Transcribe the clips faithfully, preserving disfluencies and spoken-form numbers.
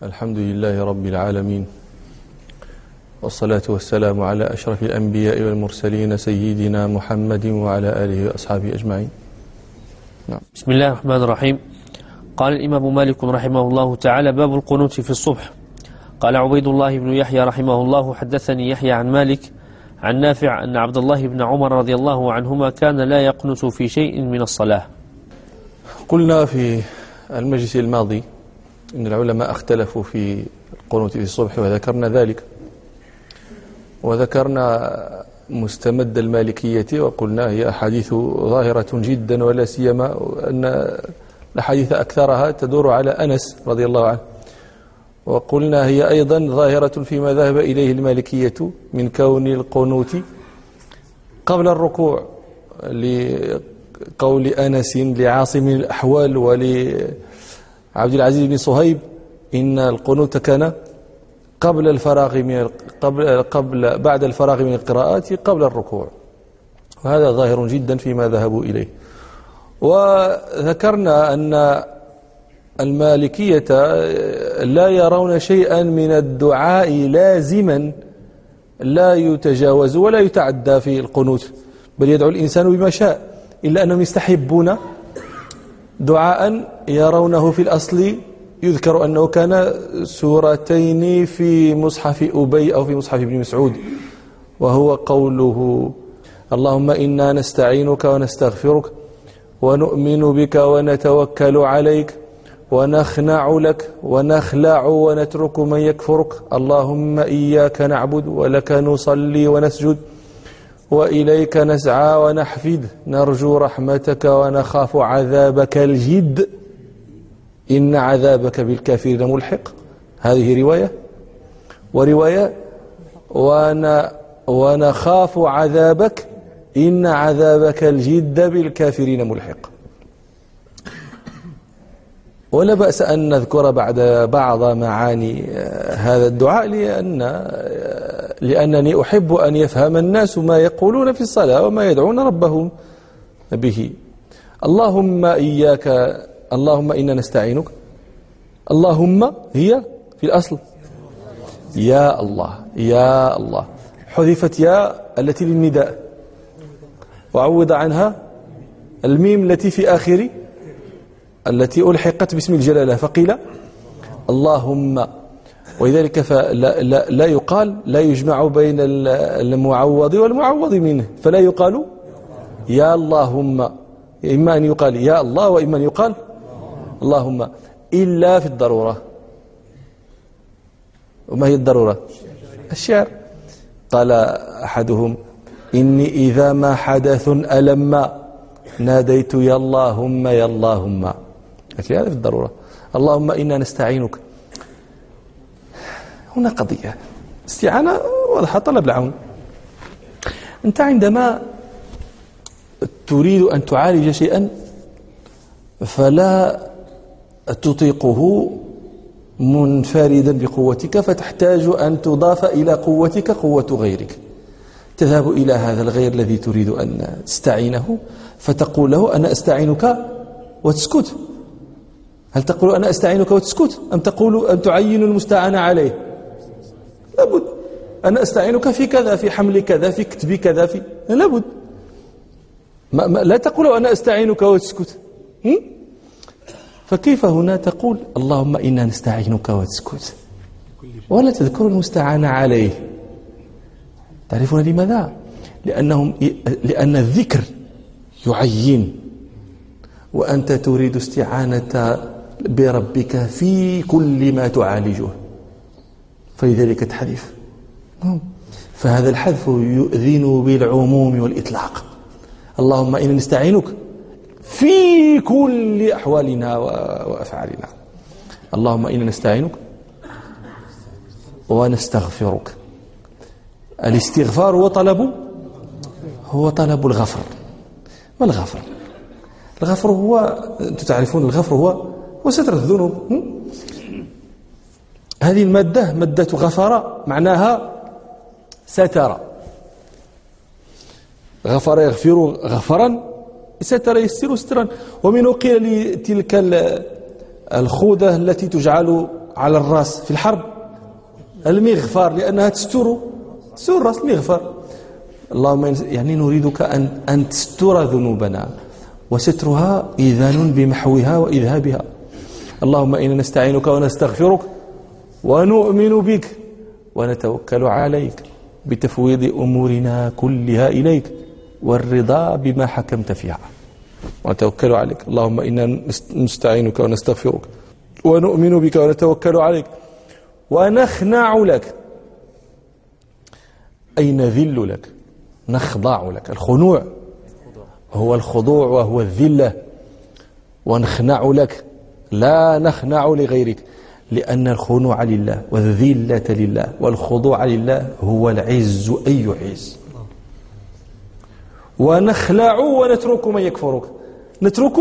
الحمد لله رب العالمين، والصلاة والسلام على أشرف الأنبياء والمرسلين سيدنا محمد وعلى آله وأصحابه أجمعين. نعم. بسم الله الرحمن الرحيم. قال الإمام مالك رحمه الله تعالى: باب القنوت في الصبح. قال عبيد الله بن يحيى رحمه الله: حدثني يحيى عن مالك عن نافع أن عبد الله بن عمر رضي الله عنهما كان لا يقنت في شيء من الصلاة. قلنا في المجلس الماضي إن العلماء اختلفوا في القنوت في الصبح، وذكرنا ذلك، وذكرنا مستمد المالكية، وقلنا هي أحاديث ظاهرة جدا، ولا سيما أن الأحاديث أكثرها تدور على أنس رضي الله عنه. وقلنا هي أيضا ظاهرة فيما ذهب إليه المالكية من كون القنوت قبل الركوع، لقول أنس لعاصم الأحوال ولعبد العزيز بن صهيب إن القنوت كان قبل الفراغ من قبل قبل بعد الفراغ من القراءات قبل الركوع، وهذا ظاهر جدا فيما ذهبوا إليه. وذكرنا أن المالكية لا يرون شيئا من الدعاء لازما لا يتجاوز ولا يتعدى في القنوت، بل يدعو الإنسان بما شاء، إلا أنهم يستحبون دعاء يرونه في الأصل. يذكر أنه كان سورتين في مصحف أبي أو في مصحف ابن مسعود، وهو قوله: اللهم إنا نستعينك ونستغفرك ونؤمن بك ونتوكل عليك ونخنع لك ونخلع ونترك من يكفرك، اللهم إياك نعبد ولك نصلي ونسجد وإليك نسعى ونحفد، نرجو رحمتك ونخاف عذابك الجد، إن عذابك بالكافرين ملحق. هذه رواية، ورواية ون ونخاف عذابك إن عذابك الجد بالكافرين ملحق. ولا بأس أن نذكر بعد بعض معاني هذا الدعاء، لأن لأنني أحب أن يفهم الناس ما يقولون في الصلاة وما يدعون ربهم به. اللهم إياك، اللهم إنا نستعينك. اللهم هي في الأصل يا الله، يا الله، حذفت يا التي للنداء وعوض عنها الميم التي في آخر التي ألحقت باسم الجلالة، فقيل اللهم. ولذلك فلا لا, لا يقال، لا يجمع بين المعوض والمعوض منه، فلا يقال يا اللهم، إما أن يقال يا الله وإما أن يقال اللهم، إلا في الضرورة. وما هي الضرورة؟ الشعر. قال أحدهم: إني إذا ما حدث ألم ناديت يا اللهم يا اللهم. هذا في الضرورة. اللهم إنا نستعينك. هنا قضية استعانة واضحة، طلب العون. أنت عندما تريد أن تعالج شيئا فلا تطيقه منفردا بقوتك، فتحتاج أن تضاف إلى قوتك قوة غيرك. تذهب إلى هذا الغير الذي تريد أن تستعينه فتقول له: أنا أستعينك وتسكت. هل تقول أنا أستعينك وتسكت، أم تقول أم تعين المستعان عليه؟ لابد. أنا أستعينك في كذا، في حمل كذا، في كتب كذا، في لابد. ما ما لا تقول أنا أستعينك وتسكت. فكيف هنا تقول اللهم إنا نستعينك وتسكت ولا تذكر المستعان عليه؟ تعرفون لماذا؟ لأنهم لأن الذكر يعين، وأنت تريد استعانة بربك في كل ما تعالجه، فلذلك تحذف. فهذا الحذف يؤذن بالعموم والإطلاق. اللهم إنا نستعينك في كل أحوالنا وأفعالنا. اللهم إنا نستعينك ونستغفرك. الاستغفار هو طلب هو طلب الغفر. ما الغفر؟ الغفر هو، تعرفون الغفر هو هو ستر الذنوب. هذه المادة مادة غفر معناها ستر. غفر يغفر غفرا، ستر يستر سترا. ومنه قيل لتلك الخوذة التي تجعل على الرأس في الحرب؟ المغفر، لأنها تستر تستر الرأس المغفر. اللهم يعني نريدك أن أن تستر ذنوبنا، وسترها إذان بمحوها وإذهابها. اللهم إنا نستعينك ونستغفرك ونؤمن بك ونتوكل عليك بتفويض أمورنا كلها إليك والرضا بما حكمت فيها ونتوكل عليك. اللهم إنا نستعينك ونستغفرك ونؤمن بك ونتوكل عليك ونخنع لك، أي نذل لك، نخضع لك. الخنوع هو الخضوع وهو الذلة، ونخنع لك، لا نخنع لغيرك، لأن الخنوع لله والذلة لله والخضوع لله هو العز أي عز. ونخلع ونترك من يكفرك، نترك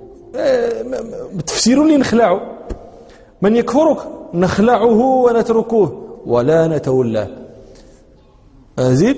بتفسير لي نخلع من يكفرك، نخلعه ونتركه ولا نتولاه. أزيد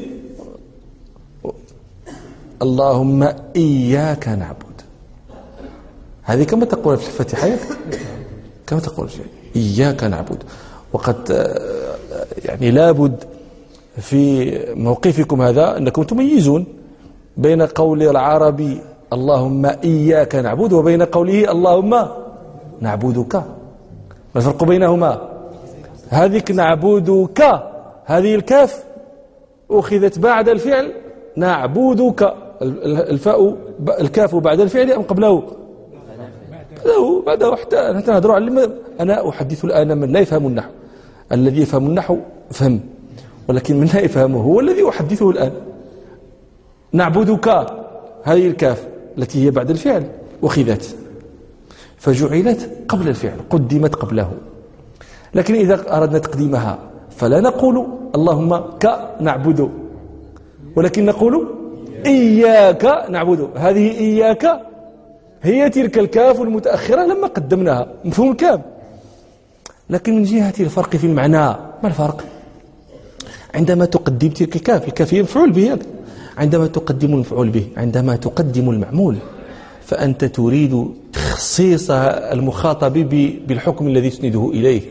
اللهم إياك نعبد، هذه كما تقول في الفاتحة، كما تقول إياك نعبد. وقد يعني لابد في موقفكم هذا أنكم تميزون بين قول العربي اللهم إياك نعبد وبين قوله اللهم نعبدك. ما الفرق بينهما؟ هذه نعبدك، هذه الكاف أخذت بعد الفعل نعبدك، الفاء الكاف بعد الفعل أم قبله؟ بعده بعده حتى حتى نهضروا على. أنا أحدث الآن من لا يفهم النحو، الذي يفهم النحو فهم، ولكن من لا يفهمه هو الذي أحدثه الآن. نعبدك هذه الكاف التي هي بعد الفعل أخذت فجعلت قبل الفعل، قدمت قبله. لكن إذا أردنا تقديمها فلا نقول اللهم ك نعبد، ولكن نقول إياك نعبد. هذه إياك هي تلك الكاف المتأخرة لما قدمناها، مفهوم الكلام. لكن من جهة الفرق في المعنى، ما الفرق؟ عندما تقدم تلك الكاف، الكاف هي مفعول به، عندما تقدم المفعول به، عندما تقدم المعمول، فأنت تريد تخصيص المخاطب بالحكم الذي تسنده إليه.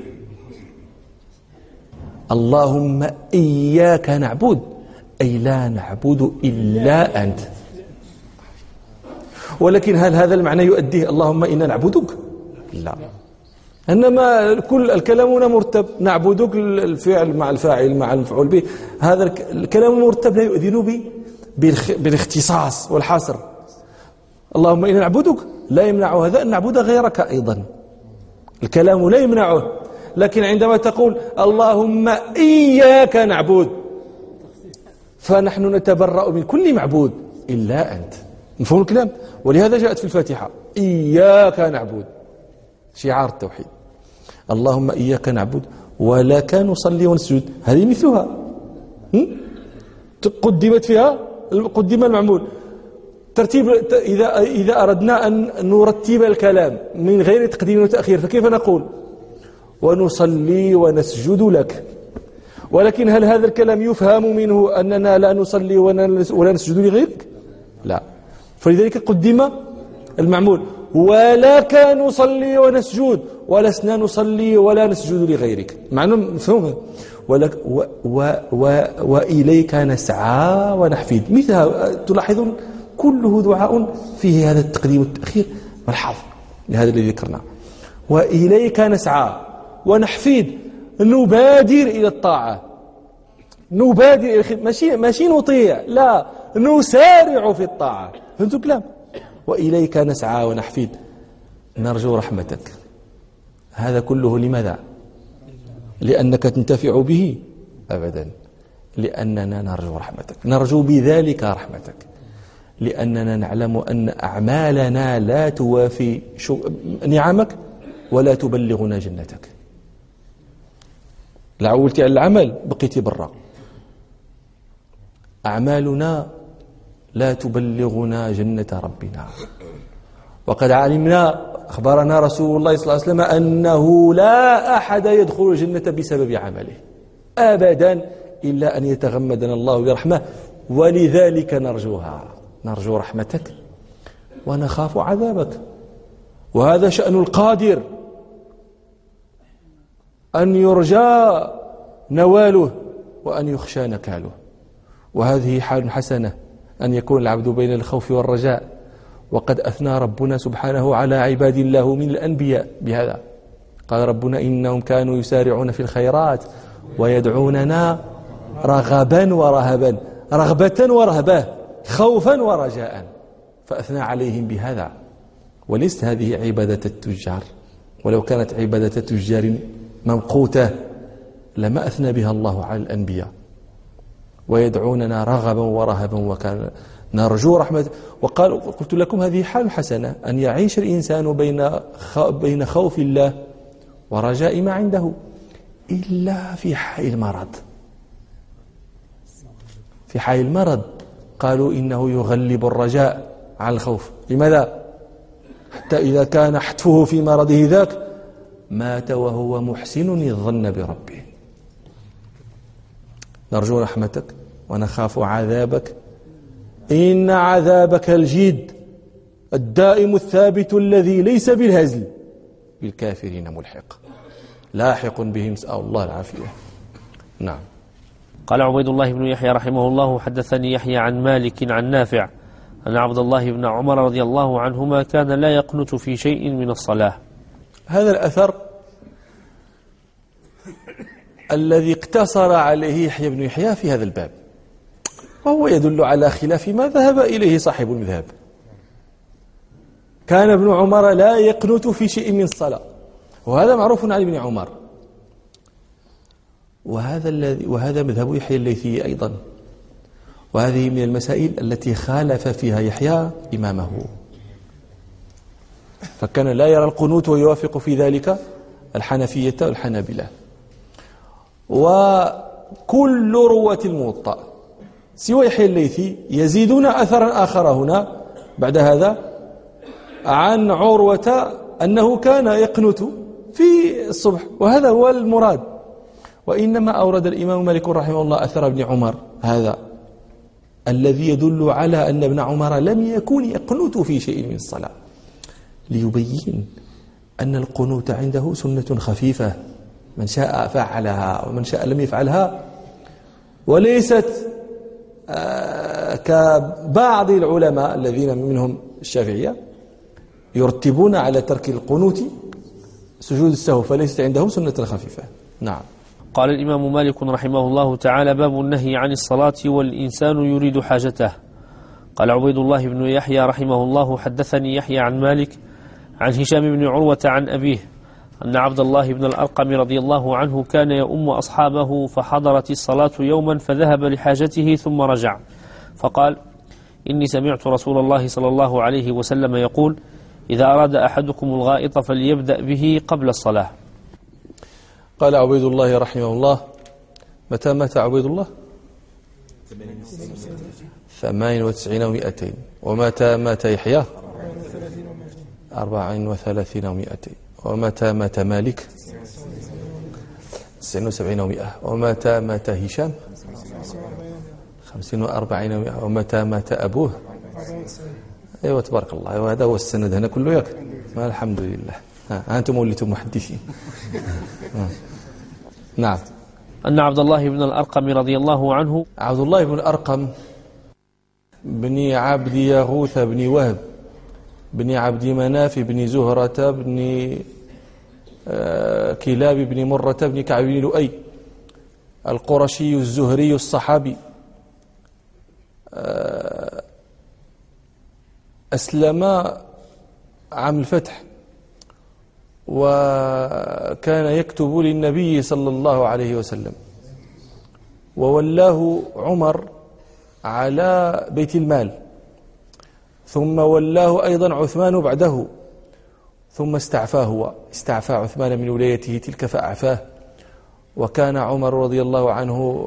اللهم إياك نعبد، أي لا نعبد إلا أنت. ولكن هل هذا المعنى يؤديه اللهم إنا نعبدك؟ لا، إنما كل الكلام هنا مرتب، نعبدك الفعل مع الفاعل مع المفعول به، هذا الكلام مرتب لا يؤذن به بالاختصاص والحصر. اللهم إنا نعبدك لا يمنع هذا أن نعبد غيرك أيضا، الكلام لا يمنعه. لكن عندما تقول اللهم إياك نعبد، فنحن نتبرأ من كل معبود إلا أنت، مفهوم الكلام؟ ولهذا جاءت في الفاتحة إياك نعبد، شعار التوحيد. اللهم إياك نعبد ولك نصلي ونسجد، هذه مثلها قدمت فيها قدم المعمول. ترتيب إذا إذا أردنا أن نرتب الكلام من غير تقديم وتأخير فكيف نقول؟ ونصلي ونسجد لك. ولكن هل هذا الكلام يفهم منه أننا لا نصلي ولا نسجد لغيرك؟ لا، فلذلك قدم المعمول. ولك نصلي ونسجد، ولسنا نصلي ولا نسجد لغيرك، معنى مفهوم. ولك و و و وإليك نسعى ونحفيد، مثل تلاحظون كله دعاء فيه هذا التقديم والتأخير والحظ لهذا الذي ذكرناه. وإليك نسعى ونحفيد، نبادر إلى الطاعة، نبادر إلى الخدمة، ماشي ماشي نطيع، لا نسارع في الطاعة، فهمتوا الكلام؟ وإليك نسعى ونحفيد، نرجو رحمتك. هذا كله لماذا؟ لأنك تنتفع به؟ أبدا، لأننا نرجو رحمتك، نرجو بذلك رحمتك، لأننا نعلم أن أعمالنا لا توافي نعمك ولا تبلغنا جنتك. لعولتي على العمل بقيتي برا، أعمالنا لا تبلغنا جنة ربنا. وقد علمنا، أخبرنا رسول الله صلى الله عليه وسلم أنه لا أحد يدخل الجنة بسبب عمله أبدا إلا أن يتغمدنا الله برحمة، ولذلك نرجوها، نرجو رحمتك ونخاف عذابك. وهذا شأن القادر، أن يرجى نواله وأن يخشى نكاله. وهذه حال حسنة أن يكون العبد بين الخوف والرجاء. وقد أثنى ربنا سبحانه على عباد الله من الأنبياء بهذا. قال ربنا إنهم كانوا يسارعون في الخيرات ويدعوننا رغبا ورهبا، رغبة ورهبة، خوفا ورجاء، فأثنى عليهم بهذا. وليست هذه عبادة التجار، ولو كانت عبادة تجار ممقوتة لما أثنى بها الله على الأنبياء. ويدعوننا رغبا ورهبا وكان نرجو رحمة. وقال قلت لكم هذه حال حسنة أن يعيش الإنسان بين بين خوف الله ورجاء ما عنده، إلا في حال المرض. في حال المرض قالوا إنه يغلب الرجاء على الخوف. لماذا؟ حتى إذا كان حتفه في مرضه ذاك مات وهو محسن الظن بربه. نرجو رحمتك ونخاف عذابك، إن عذابك الجيد الدائم الثابت الذي ليس بالهزل بالكافرين ملحق، لاحق بهم، نسأل الله العافية. نعم. قال عبيد الله بن يحيى رحمه الله حدثني يحيى عن مالك عن نافع أن عبد الله بن عمر رضي الله عنهما كان لا يقنت في شيء من الصلاة. هذا الأثر الذي اقتصر عليه يحيى بن يحيى في هذا الباب، وهو يدل على خلاف ما ذهب إليه صاحب المذهب. كان ابن عمر لا يقنت في شيء من الصلاة، وهذا معروف عن ابن عمر، وهذا الذي وهذا مذهب يحيى الليثي أيضا. وهذه من المسائل التي خالف فيها يحيى إمامه، فكان لا يرى القنوت ويوافق في ذلك الحنفية والحنابلة. وكل رواة الموطأ سوى يحيى الليثي يزيدون أثرا آخر هنا بعد هذا عن عروة أنه كان يقنت في الصبح، وهذا هو المراد. وإنما أورد الإمام مالك رحمه الله أثر ابن عمر هذا الذي يدل على أن ابن عمر لم يكن يقنت في شيء من الصلاة، ليبين أن القنوت عنده سنة خفيفة، من شاء فعلها ومن شاء لم يفعلها، وليست كبعض العلماء الذين منهم الشافعية يرتبون على ترك القنوت سجود السهو، فليست عندهم سنة خفيفة. نعم. قال الإمام مالك رحمه الله تعالى باب النهي عن الصلاة والإنسان يريد حاجته. قال عبيد الله بن يحيى رحمه الله حدثني يحيى عن مالك عن هشام بن عروة عن أبيه أن عبد الله بن الأرقم رضي الله عنه كان يؤم أصحابه، فحضرت الصلاة يوما فذهب لحاجته ثم رجع، فقال إني سمعت رسول الله صلى الله عليه وسلم يقول إذا أراد أحدكم الغائط فليبدأ به قبل الصلاة. قال عبيد الله رحمه الله متى مات عبيد الله؟ ثمان وتسعين ومائتين. ومتى مات يحيى؟ أربع وثلاثين ومائتين. ومتى مات مالك؟ تسعين وسبعين ومائة. ومتى مات هشام؟ خمسين وأربعين ومائة. ومتى مات أبوه؟ أيوة تبارك الله. أيوة هذا هو السند هنا كله ياك. الحمد لله. ها أنتم وليتم محدثين. نعم. أن عبد الله بن الأرقم رضي الله عنه عبد الله بن الأرقم بن عبد يغوث بن وهب بن عبد مناف بن زهرة بن كلاب بن مرة بن كعب بن لؤي القرشي الزهري الصحابي، أسلم عام الفتح، وكان يكتب للنبي صلى الله عليه وسلم، وولاه عمر على بيت المال، ثم ولاه أيضا عثمان بعده، ثم استعفاه هو استعفى عثمان من ولايته تلك فأعفاه. وكان عمر رضي الله عنه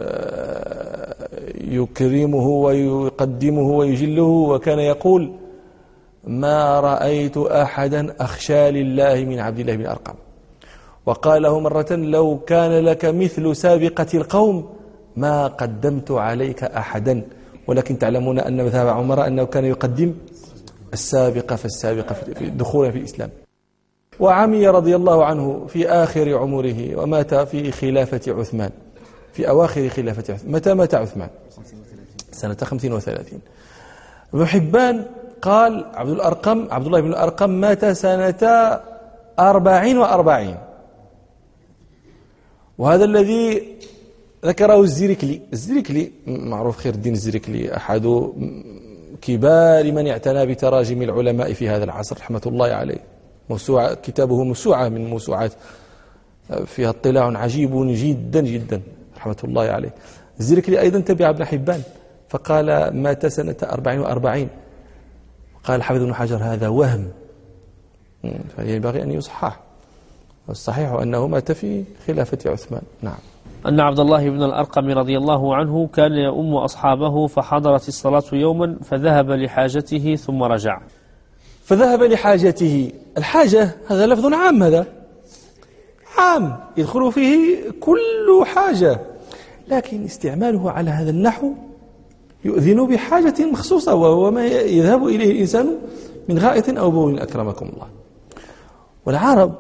يكرمه ويقدمه ويجله، وكان يقول ما رأيت أحدا أخشى لله من عبد الله بن أرقم. وقال له مرة لو كان لك مثل سابقة القوم ما قدمت عليك أحدا، ولكن تعلمون أن مذهب عمر أنه كان يقدم السابقة فالسابقة دخولا في الإسلام. وعمي رضي الله عنه في آخر عمره ومات في خلافة عثمان، في أواخر خلافة عثمان. متى مات عثمان؟ سنة خمسين وثلاثين. ابن حبان قال عبد الأرقم عبد الله بن الأرقم مات سنة أربعين وأربعين، وهذا الذي ذكره الزركلي. الزركلي معروف خير الدين الزركلي، أحد كبار من اعتنى بتراجم العلماء في هذا العصر رحمة الله عليه. موسوعة كتابه موسوعة من موسوعات فيها اطلاع عجيب جدا جدا رحمة الله عليه. الزركلي أيضا تبع ابن حبان فقال مات سنة أربعين وأربعين. قال حافظ بن حجر هذا وهم، فينبغي أن يصحح. والصحيح أنه مات في خلافة عثمان. نعم. أن عبد الله بن الأرقم رضي الله عنه كان يؤم أصحابه فحضرت الصلاة يوما فذهب لحاجته ثم رجع. فذهب لحاجته، الحاجة هذا لفظ عام، هذا عام يدخل فيه كل حاجة، لكن استعماله على هذا النحو يؤذن بحاجة مخصوصة، وهو ما يذهب إليه الإنسان من غائط أو بول أكرمكم الله. والعرب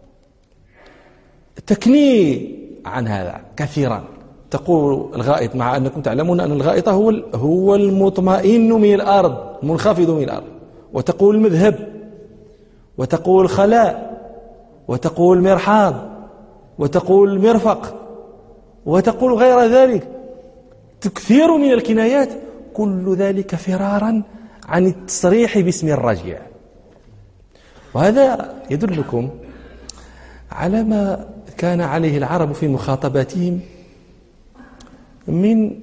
تكني عن هذا كثيرا، تقول الغائط، مع أنكم تعلمون أن الغائط هو هو المطمئن من الأرض، المنخفض من الأرض، وتقول المذهب، وتقول خلاء، وتقول مرحاض، وتقول مرفق، وتقول غير ذلك، كثير من الكنايات، كل ذلك فرارا عن التصريح باسم الرجيع. وهذا يدلكم على ما كان عليه العرب في مخاطباتهم من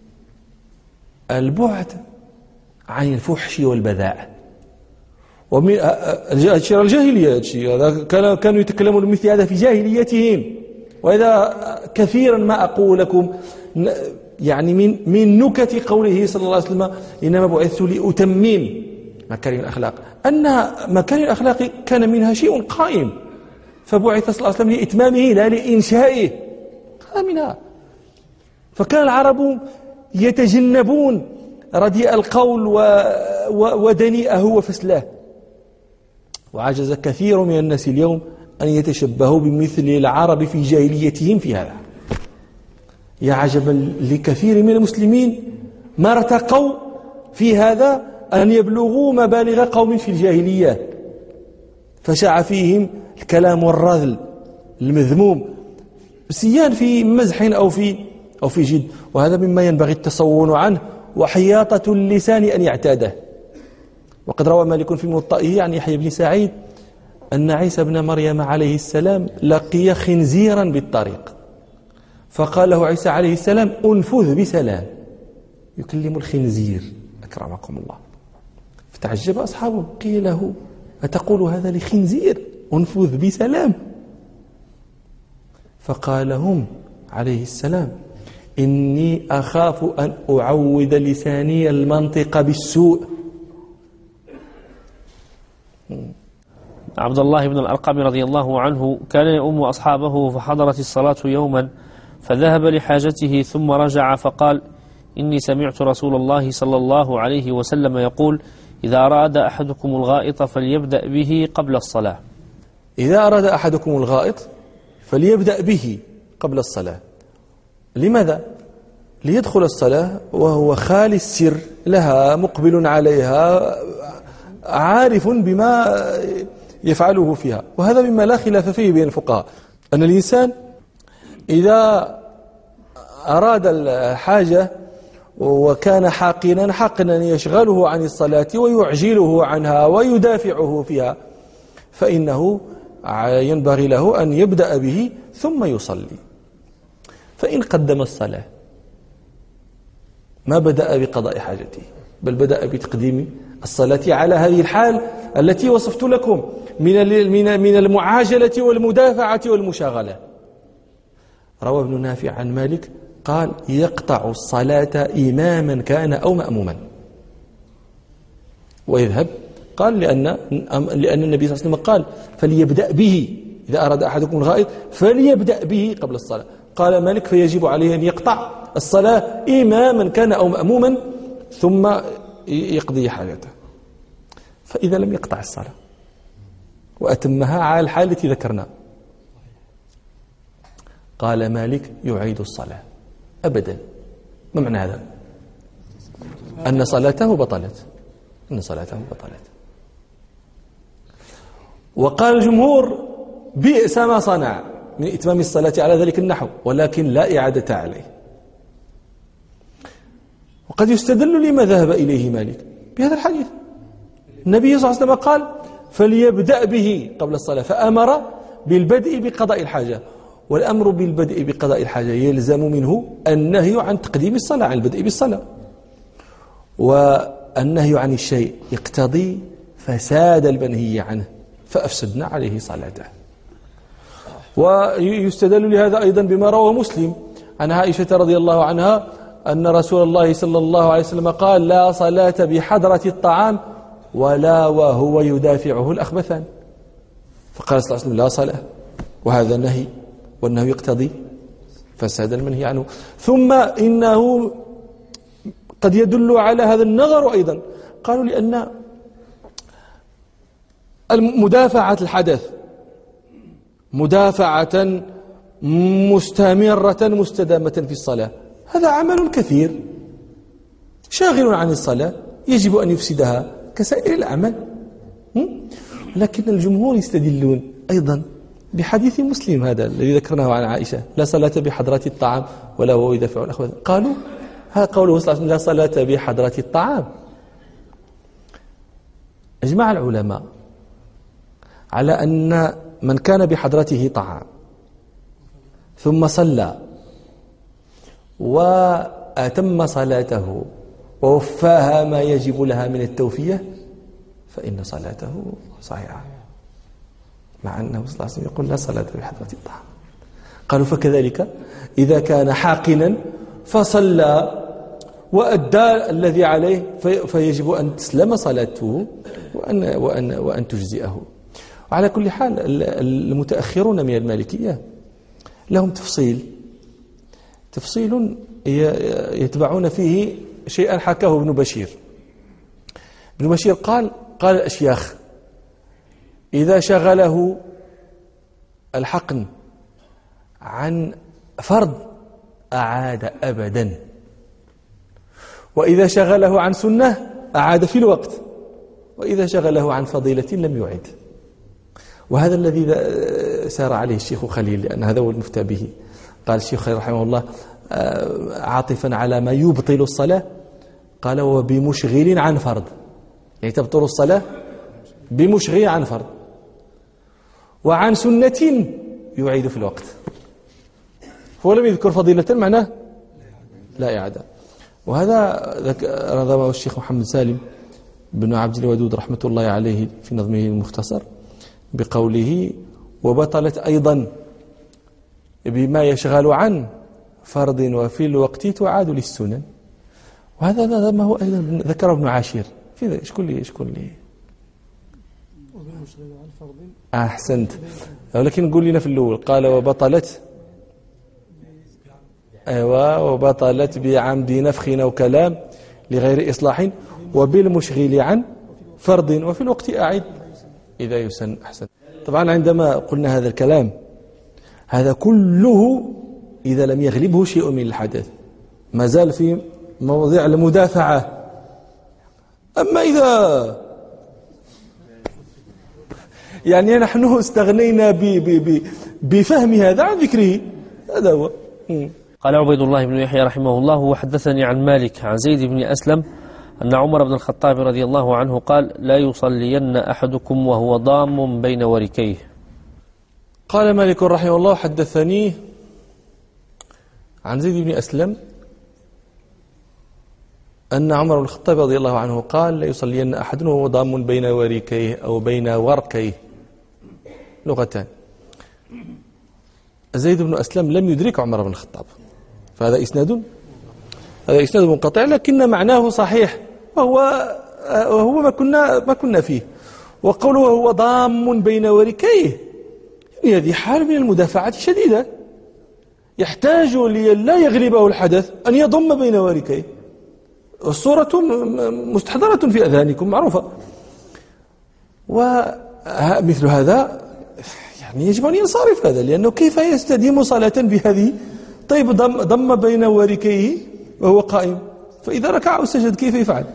البعد عن الفحش والبذاء ومن الشيء الجاهلية. هذا كان كانوا يتكلمون مثل هذا في جاهليتهم. وإذا كثيرا ما أقول لكم يعني من من نكت قوله صلى الله عليه وسلم إنما بعثت لأتمم مكارم الأخلاق، أن مكارم الأخلاق كان منها شيء قائم، فبعث صلى الله عليه وسلم لإتمامه لا لإنشائه، هذا منها. فكان العرب يتجنبون رديء القول ودنيئه وفسلاه، وعجز كثير من الناس اليوم أن يتشبهوا بمثل العرب في جاهليتهم في هذا. يا عجبا لكثير من المسلمين ما ارتقوا في هذا أن يبلغوا مبالغ قوم في الجاهلية، فشاع فيهم الكلام والرذل المذموم سيان في مزح أو في أو في جد، وهذا مما ينبغي التصون عنه وحياطة اللسان أن يعتاده. وقد روى مالك في موطئه عن يحيى بن سعيد أن عيسى بن مريم عليه السلام لقي خنزيرا بالطريق، فقال له عيسى عليه السلام انفذ بسلام، يكلم الخنزير أكرمكم الله. فتعجب أصحابه، قيل له أتقول هذا لخنزير انفذ بسلام؟ فقال لهم عليه السلام إني أخاف أن أعود لساني المنطق بالسوء. عبد الله بن الأرقم رضي الله عنه كان يؤم أصحابه فحضرت الصلاة يوما فذهب لحاجته ثم رجع فقال إني سمعت رسول الله صلى الله عليه وسلم يقول إذا أراد أحدكم الغائط فليبدأ به قبل الصلاة. إذا أراد أحدكم الغائط فليبدأ به قبل الصلاة. لماذا؟ ليدخل الصلاة وهو خالي السر لها، مقبل عليها، عارف بما يفعله فيها. وهذا مما لا خلاف فيه بين الفقهاء، أن الإنسان إذا أراد الحاجة وكان حاقنا حاقنا يشغله عن الصلاة ويعجله عنها ويدافعه فيها، فإنه ينبغي له أن يبدأ به ثم يصلي. فإن قدم الصلاة ما بدأ بقضاء حاجته، بل بدأ بتقديم الصلاة على هذه الحال التي وصفت لكم من من المعاجلة والمدافعة والمشاغلة. روى ابن نافع عن مالك قال يقطع الصلاة إماما كان أو مأموما. ويذهب قال لأن لأن النبي صلى الله عليه وسلم قال فليبدأ به، إذا أراد أحدكم الغائط فليبدأ به قبل الصلاة. قال مالك فيجب عليه أن يقطع الصلاة إماما كان أو مأموما ثم يقضي حاجته. فإذا لم يقطع الصلاة وأتمها على الحالة التي ذكرنا. قال مالك يعيد الصلاة أبدا. ما معنى هذا؟ أن صلاته بطلت أن صلاته بطلت. وقال الجمهور بئس ما صنع من إتمام الصلاة على ذلك النحو، ولكن لا إعادة عليه. وقد يستدل لما ذهب إليه مالك بهذا الحديث. النبي صلى الله عليه وسلم قال فليبدأ به قبل الصلاة، فأمر بالبدء بقضاء الحاجة، والأمر بالبدء بقضاء الحاجة يلزم منه النهي عن تقديم الصلاة، عن البدء بالصلاة. والنهي عن الشيء يقتضي فساد المنهي عنه، فأفسدنا عليه صلاته. ويستدل لهذا أيضا بما رواه مسلم عن عائشة رضي الله عنها أن رسول الله صلى الله عليه وسلم قال لا صلاة بحضرة الطعام ولا وهو يدافعه الأخبثان. فقال صلى الله عليه وسلم لا صلاة، وهذا نهي، والنهي يقتضي فساد المنهي عنه. ثم إنه قد يدل على هذا النظر أيضا، قالوا لأن مدافعة الحدث مدافعة مستمرة مستدامة في الصلاة هذا عمل كثير شاغل عن الصلاة يجب أن يفسدها كسائر الأعمال. لكن الجمهور يستدلون أيضا بحديث مسلم هذا الذي ذكرناه عن عائشة لا صلاة بحضرة الطعام ولا هو يدافع الأخوة. قالوا هذا قوله صلى الله عليه وسلم لا صلاة بحضرة الطعام. أجمع العلماء على أن من كان بحضرته طعام ثم صلى وأتم صلاته ووفاها ما يجب لها من التوفية فإن صلاته صحيحة، مع أنه صلى الله عليه وسلم يقول لا صلاة بحضرة الطعام. قالوا فكذلك إذا كان حاقنا فصلى وأدى الذي عليه فيجب أن تسلم صلاته وأن, وأن, وأن تجزئه. وعلى كل حال المتأخرون من المالكية لهم تفصيل تفصيل يتبعون فيه شيئا حكاه ابن بشير. ابن بشير قال قال الأشياخ إذا شغله الحقن عن فرض أعاد أبدا، وإذا شغله عن سنة أعاد في الوقت، وإذا شغله عن فضيلة لم يعد. وهذا الذي سار عليه الشيخ خليل، لأن هذا هو المفتى به. قال الشيخ خليل رحمه الله عاطفا على ما يبطل الصلاة قال وبمشغل عن فرض، يعني تبطل الصلاة بمشغل عن فرض، وعن سنة يعيد في الوقت. هو لم يذكر فضيلة معناه لا إعادة. وهذا نظمه الشيخ محمد سالم بن عبد الودود رحمة الله عليه في نظمه المختصر بقوله وبطلت أيضا بما يشغل عن فرض وفي الوقت تعاد للسنن. وهذا ما هو أيضا ذكره ابن عاشير في شكون لي شكون لي أحسنت. ولكن نقول لنا في الأول قال وبطلت أيوة وبطلت بعمد نفخ أو كلام لغير إصلاح وبالمشغل عن فرض وفي الوقت أعد إذا يسن. أحسن. طبعا عندما قلنا هذا الكلام هذا كله إذا لم يغلبه شيء من الحدث ما زال في موضع المدافعة. أما إذا يعني نحن استغنينا ب ب ب بفهم هذا عن ذكره هذا هو. قال عبيد الله بن يحيى رحمه الله وحدثني عن مالك عن زيد بن أسلم أن عمر بن الخطاب رضي الله عنه قال لا يصلين أحدكم وهو ضام بين وركيه. قال مالك رحمه الله حدثني عن زيد بن أسلم أن عمر بن الخطاب رضي الله عنه قال لا يصلين أحد وهو ضام بين وركيه أو بين وركيه، لغتان. زيد بن أسلم لم يدرك عمر بن الخطاب، فهذا إسناد هذا إسناد منقطع، لكن معناه صحيح وهو وهو ما كنا ما كنا فيه. وقوله وهو ضام بين وركيه يعني هذه حال من المدافعة الشديدة، يحتاج للا يغلبه الحدث أن يضم بين وركيه. والصورة مستحضرة في أذهانكم معروفة. مثل هذا يعني يجب أن ينصرف هذا، لأنه كيف يستديم صلاة بهذه؟ طيب ضم, ضم بين وركيه وهو قائم، فإذا ركع أو سجد كيف يفعل؟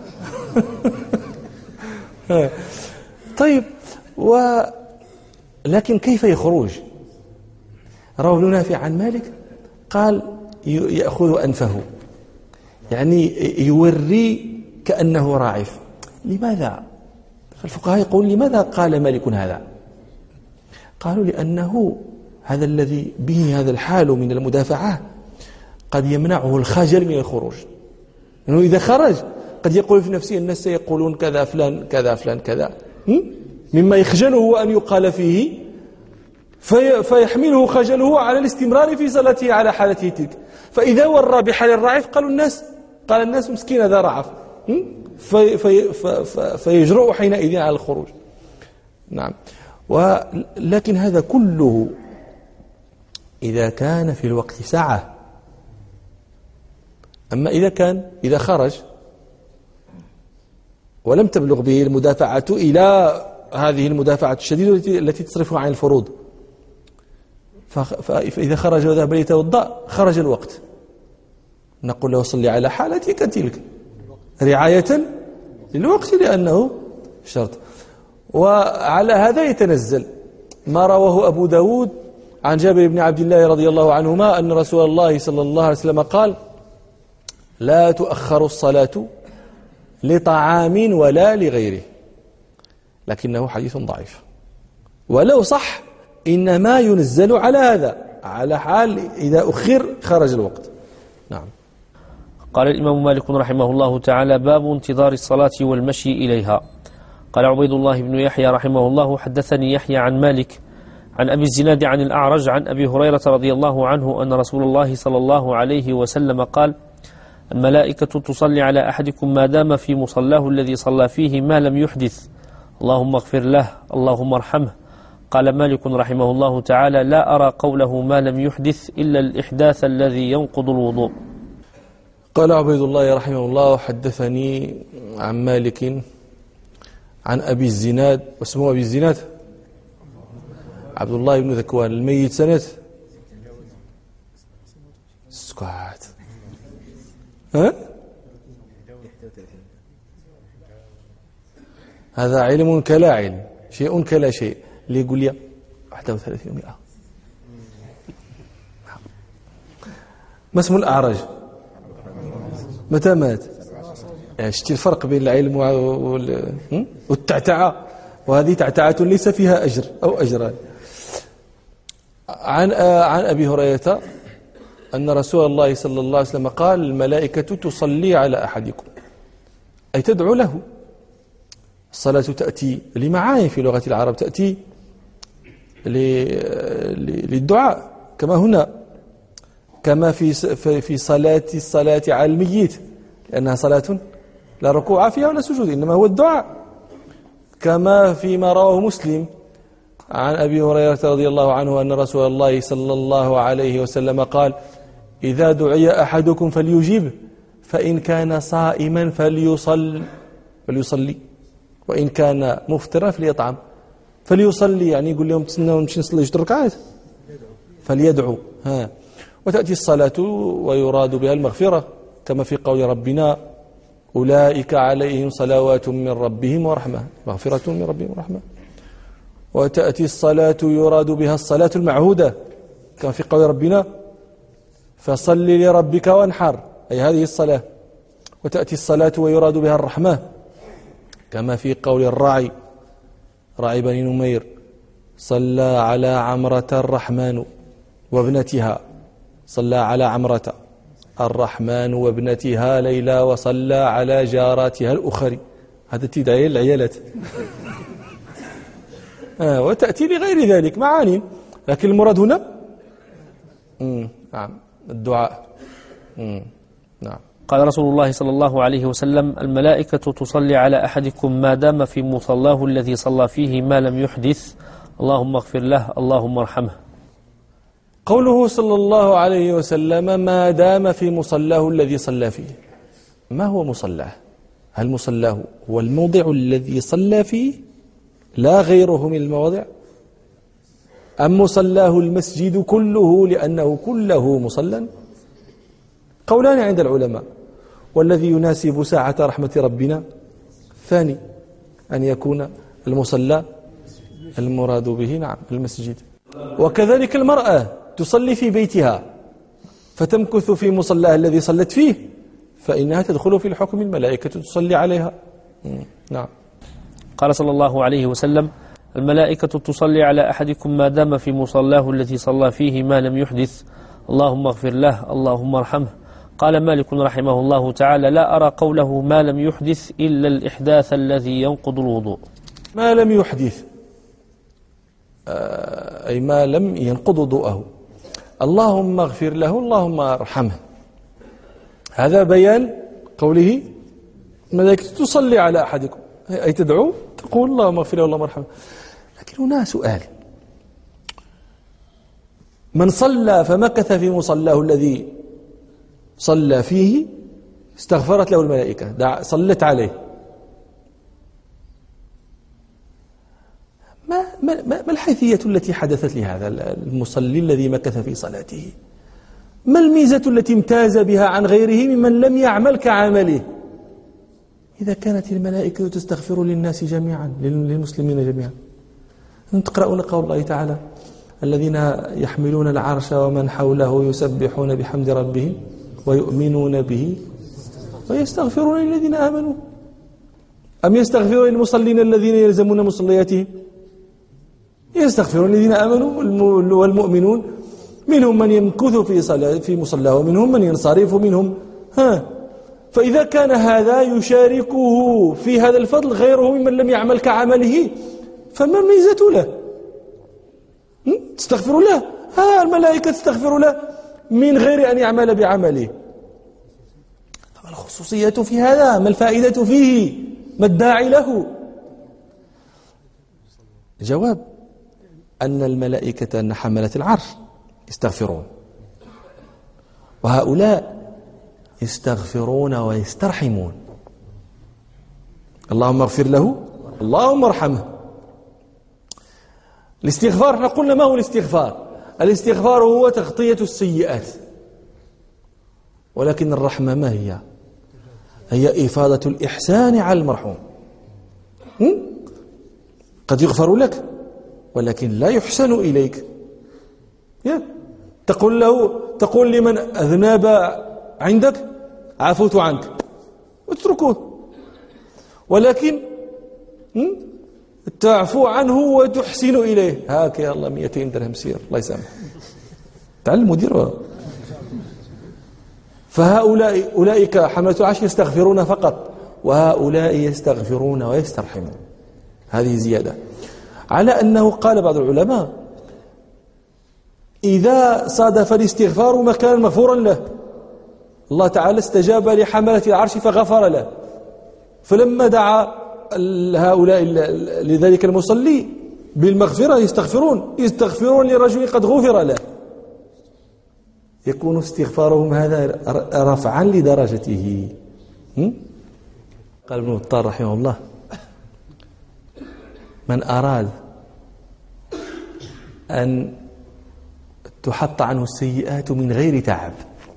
طيب و لكن كيف يخرج؟ روى ابن نافع عن مالك قال يأخذ أنفه، يعني يوري كأنه راعف. لماذا؟ الفقهاء يقول لماذا قال مالك هذا؟ قالوا لأنه هذا الذي به هذا الحال من المدافعة قد يمنعه الخجل من الخروج، لأنه إذا خرج قد يقول في نفسه الناس سيقولون كذا فلان كذا فلان كذا، مما يخجله أن يقال فيه، في في خجله على الاستمرار في صلاته على حالته تلك. فإذا ورى بحال الرعف قالوا الناس قال الناس مسكين هذا رعف، في في في فيجرؤ حينئذ على الخروج. نعم. ولكن هذا كله إذا كان في الوقت ساعة. أما إذا كان إذا خرج ولم تبلغ به المدافعة إلى هذه المدافعة الشديدة التي تصرفها عن الفروض، فإذا خرج وذهب ليتوضأ خرج الوقت، نقول له صلي على حالتك تلك رعاية للوقت لأنه شرط. وعلى هذا يتنزل ما رواه أبو داود عن جابر بن عبد الله رضي الله عنهما أن رسول الله صلى الله عليه وسلم قال: لا تؤخر الصلاة لطعام ولا لغيره، لكنه حديث ضعيف، ولو صح إنما ينزل على هذا، على حال إذا أخر خرج الوقت. نعم. قال الإمام مالك رحمه الله تعالى: باب انتظار الصلاة والمشي إليها. قال عبيد الله بن يحيى رحمه الله: حدثني يحيى عن مالك عن أبي الزناد عن الأعرج عن أبي هريرة رضي الله عنه أن رسول الله صلى الله عليه وسلم قال: الملائكة تصلي على أحدكم ما دام في مصلاه الذي صلى فيه ما لم يحدث، اللهم اغفر له اللهم ارحمه. قال مالك رحمه الله تعالى: لا أرى قوله ما لم يحدث إلا الإحداث الذي ينقض الوضوء. قال عبيد الله رحمه الله: حدثني عن مالك عن أبي الزناد، واسمه أبي الزناد عبد الله بن ذكوان، الميت سنة سكوات ها؟ هذا علم كلا علم، شيء كلا شيء، اللي يقول لي واحد وثلاثين ومئة. ما اسم الأعرج؟ متى مات؟ شتي الفرق بين العلم والتعتعة، وهذه تعتعة ليس فيها أجر أو أجران. عن عن أبي هريرة أن رسول الله صلى الله عليه وسلم قال: الملائكة تصلي على أحدكم، أي تدعو له. الصلاة تأتي لمعاني في لغة العرب، تأتي للدعاء كما هنا، كما في في صلاة الصلاة على الميت، لأنها صلاة لا ركوع فيها ولا سجود، إنما هو الدعاء، كما فيما رواه مسلم عن أبي هريرة رضي الله عنه أن رسول الله صلى الله عليه وسلم قال: إذا دعي أحدكم فليجيب، فإن كان صائما فليصل فليصلي، وإن كان مفطرا فليطعم. فليصلي يعني يقول لهم تسنوا نمشي نصلي جوج ركعات، فليدعو. ها. وتأتي الصلاة ويراد بها المغفرة، كما في قول ربنا: أولئك عليهم صلوات من ربهم ورحمة، مغفرة من ربهم ورحمة. وتأتي الصلاة يراد بها الصلاة المعهودة، كما في قول ربنا: فصل لربك وانحر، أي هذه الصلاة. وتأتي الصلاة ويراد بها الرحمة، كما في قول الراعي راعي بني نمير: صلى على عمرة الرحمن وابنتها، صلى على عمرة الرحمن وابنتها ليلى، وصلى على جاراتها الأخرى. هذا تدعي العيالات. آه وتأتي لغير ذلك معاني، لكن المراد هنا نعم الدعاء. مم. نعم. قال رسول الله صلى الله عليه وسلم: الملائكة تصلي على أحدكم ما دام في مصلاه الذي صلى فيه ما لم يحدث، اللهم اغفر له اللهم ارحمه. قوله صلى الله عليه وسلم ما دام في مصلاه الذي صلى فيه، ما هو مصلاه؟ هل مصلاه هو الموضع الذي صلى فيه؟ لا غيره من المواضع؟ أم مصلاه المسجد كله لأنه كله مصلى؟ قولان عند العلماء، والذي يناسب ساعة رحمة ربنا ثاني أن يكون المصلى المراد به نعم المسجد. وكذلك المرأة تصلي في بيتها فتمكث في مصلاها الذي صلت فيه فإنها تدخل في الحكم، الملائكة تصلي عليها. نعم. قال صلى الله عليه وسلم: الملائكة تصلي على أحدكم ما دام في مصلاه الذي صلى فيه ما لم يحدث، اللهم اغفر له اللهم ارحمه. قال مالك رحمه الله تعالى: لا أرى قوله ما لم يحدث إلا الإحداث الذي ينقض الوضوء. ما لم يحدث أي ما لم ينقض وضوءه. اللهم اغفر له اللهم ارحمه، هذا بيان قوله الملائكة تصلي على أحدكم، أي تدعو تقول اللهم اغفر له اللهم ارحمه. لكن هنا سؤال: من صلى فمكث في مصلاه الذي صلى فيه استغفرت له الملائكة، صلت عليه، ما, ما, ما الحيثية التي حدثت لهذا المصلي الذي مكث في صلاته؟ ما الميزة التي امتاز بها عن غيره ممن لم يعمل كعمله؟ إذا كانت الملائكة تستغفر للناس جميعا، للمسلمين جميعا. تقرؤون قول الله تعالى: الذين يحملون العرش ومن حوله يسبحون بحمد ربهم ويؤمنون به ويستغفرون للذين آمنوا. أم يستغفرون للمصلين الذين يلزمون مصلياتهم؟ يستغفرون الذين آمنوا والمؤمنون، منهم من يمكث في صلاة في مصلاه ومنهم من ينصرف منهم. ها فإذا كان هذا يشاركه في هذا الفضل غيره ممن لم يعمل كعمله، فما الميزة له؟ تستغفر له، ها الملائكة تستغفر له من غير أن يعمل بعمله. فما الخصوصية في هذا؟ ما الفائدة فيه؟ ما الداعي له؟ الجواب أن الملائكة أن حملة العرش يستغفرون، وهؤلاء يستغفرون ويسترحمون. اللهم اغفر له اللهم ارحمه. الاستغفار احنا قلنا ما هو الاستغفار؟ الاستغفار هو تغطية السيئات، ولكن الرحمة ما هي؟ هي إفادة الإحسان على المرحوم. قد يغفر لك ولكن لا يحسن إليك، تقول له تقول لمن أذنب عندك عفوت عنك واتركوه، ولكن تعفو عنه وتحسن إليه. هاك يا الله مئتين درهم سير الله يسامح، تعلم مديره. فهؤلاء أولئك حملة العرش يستغفرون فقط، وهؤلاء يستغفرون ويسترحمون. هذه زيادة على أنه قال بعض العلماء: إذا صادف الاستغفار مكانا مغفورا له، الله تعالى استجاب لحملة العرش فغفر له، فلما دعا هؤلاء لذلك المصلي بالمغفرة يستغفرون يستغفرون لرجل قد غفر له، يكون استغفارهم هذا رفعا لدرجته. قال ابن بطال رحمه الله: من أراد أن تحط عنه السيئات من غير تعب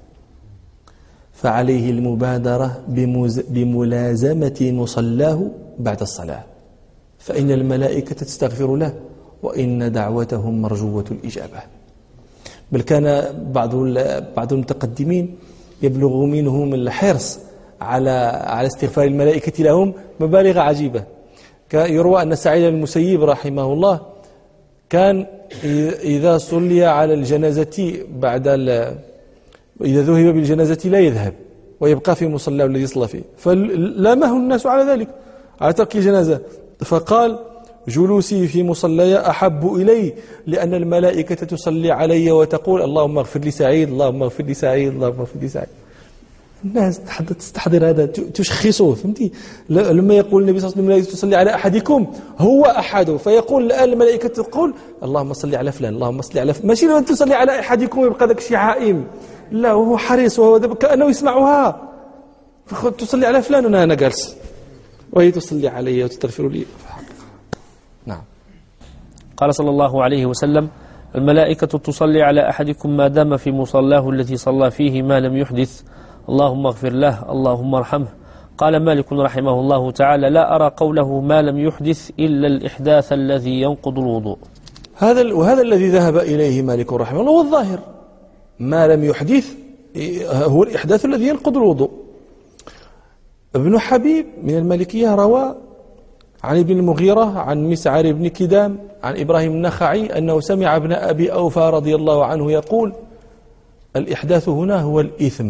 فعليه المبادرة بملازمة مصلاه بعد الصلاة، فإن الملائكة تستغفر له وإن دعوتهم مرجوة الإجابة. بل كان بعض بعض المتقدمين يبلغ منهم الحرص على على استغفار الملائكة لهم مبالغ عجيبة. يروى أن سعيد المسيب رحمه الله كان إذا صلي على الجنازة بعد إذا ذهب بالجنازة لا يذهب ويبقى في مصلاه الذي صلى فيه، فلامه الناس على ذلك، على ترك الجنازة، فقال: جلوسي في مصلاي أحب إلي لأن الملائكة تصلي علي وتقول اللهم اغفر لي سعيد اللهم اغفر لي سعيد اللهم اغفر لي سعيد. الناس تستحضر هذا، تشخصه، فهمتي؟ لما يقول النبي صلى الله عليه وسلم الملائكة تصلي على أحدكم هو أحد، فيقول الآن الملائكة تقول اللهم صل على فلان اللهم صل على فلان، ماشي لو تصلي على أحدكم ويبقى ذاك الشيء عائم، لا هو حريص وهو كأنه يسمعها، تصلي على فلان وأنا أنا جالس وهي تصلي علي وتستغفر لي. نعم. قال صلى الله عليه وسلم: الملائكة تصلي على أحدكم ما دام في مصلاه الذي صلى فيه ما لم يحدث، اللهم اغفر له، اللهم ارحمه. قال مالك رحمه الله تعالى: لا أرى قوله ما لم يحدث إلا الإحداث الذي ينقض الوضوء. هذا وهذا الذي ذهب إليه مالك رحمه الله، والظاهر ما لم يحدث هو الإحداث الذي ينقض الوضوء. ابن حبيب من المالكية روى عن ابن المغيرة عن مسعر بن كدام عن إبراهيم النخعي أنه سمع ابن أبي أوفى رضي الله عنه يقول: الإحداث هنا هو الإثم،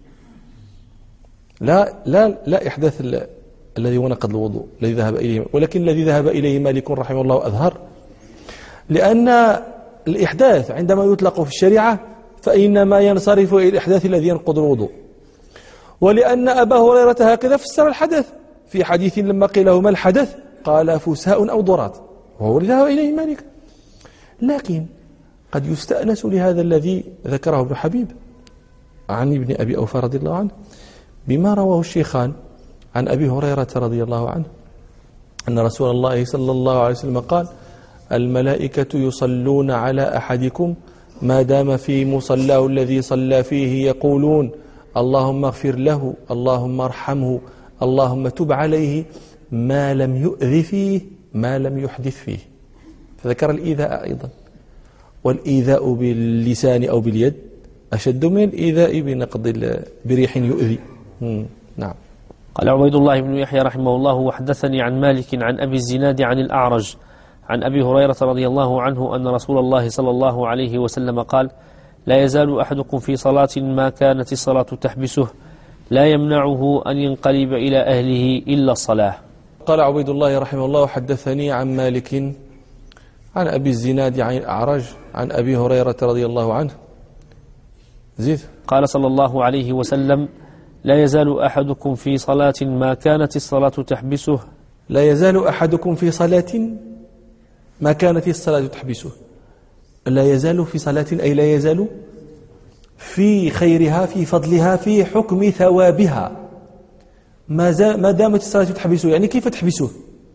لا لا لا إحداث الذي هو نقض الوضوء الذي ذهب إليه، ولكن الذي ذهب إليه مالك رحمه الله أظهر، لأن الإحداث عندما يطلق في الشريعة فإنما ينصرف إلى الإحداث الذي ينقض الوضوء، ولأن أبا هريرة هكذا فسر الحدث في حديث لما قيل له ما الحدث قال فساء أو ضرات، وهو الذي ذهب إليه مالك. لكن قد يستأنس لهذا الذي ذكره ابن حبيب عن ابن أبي أوفى رضي الله عنه بما رواه الشيخان عن أبي هريرة رضي الله عنه أن رسول الله صلى الله عليه وسلم قال: الملائكة يصلون على أحدكم ما دام في مصلاه الذي صلى فيه يقولون اللهم اغفر له، اللهم ارحمه، اللهم تب عليه، ما لم يؤذ فيه، ما لم يحدث فيه. فذكر الإيذاء أيضا، والإيذاء باللسان أو باليد أشد من الإيذاء بنقض بريح يؤذي. نعم. قال عبيد الله بن يحيى رحمه الله: وحدثني عن مالك عن أبي الزناد عن الأعرج عن أبي هريرة رضي الله عنه أن رسول الله صلى الله عليه وسلم قال: لا يزال أحدكم في صلاة ما كانت الصلاة تحبسه لا يمنعه أن ينقلب إلى أهله إلا الصلاة. قال عبيد الله رحمه الله: حدثني عن مالك عن أبي الزناد عن الأعرج عن أبي هريرة رضي الله عنه. زيد. قال صلى الله عليه وسلم: لا يزال أحدكم في صلاة ما كانت الصلاة تحبسه. لا يزال أحدكم في صلاة ما كانت الصلاة تحبسه. لا يزال في صلاة أي لا يزال في خيرها، في فضلها، في حكم ثوابها، ما ما دامت الصلاة تحبسه. يعني كيف تحبسه؟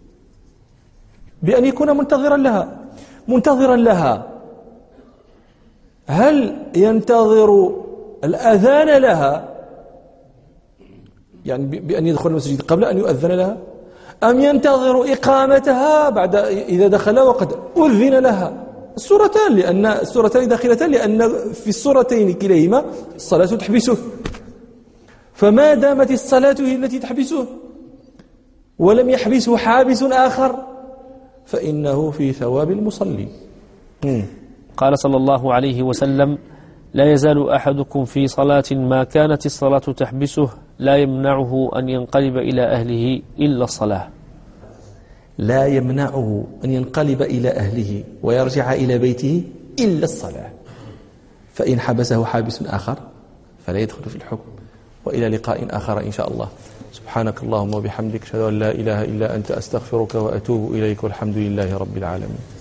بأن يكون منتظرا لها، منتظرا لها. هل ينتظر الأذان لها، يعني بأن يدخل المسجد قبل أن يؤذن لها، أم ينتظر إقامتها بعد إذا دخل وقد أذن لها؟ السورتان، لأن السورتان داخلتان، لأن في السورتين كليهما الصلاة تحبسه. فما دامت الصلاة هي التي تحبسه ولم يحبسه حابس آخر فإنه في ثواب المصلي. قال صلى الله عليه وسلم: لا يزال أحدكم في صلاة ما كانت الصلاة تحبسه لا يمنعه أن ينقلب إلى أهله إلا الصلاة. لا يمنعه أن ينقلب إلى أهله ويرجع إلى بيته إلا الصلاة. فإن حبسه حابس آخر فلا يدخل في الحكم. وإلى لقاء آخر إن شاء الله. سبحانك اللهم وبحمدك، أشهد أن لا إله إلا أنت، أستغفرك وأتوب إليك، والحمد لله رب العالمين.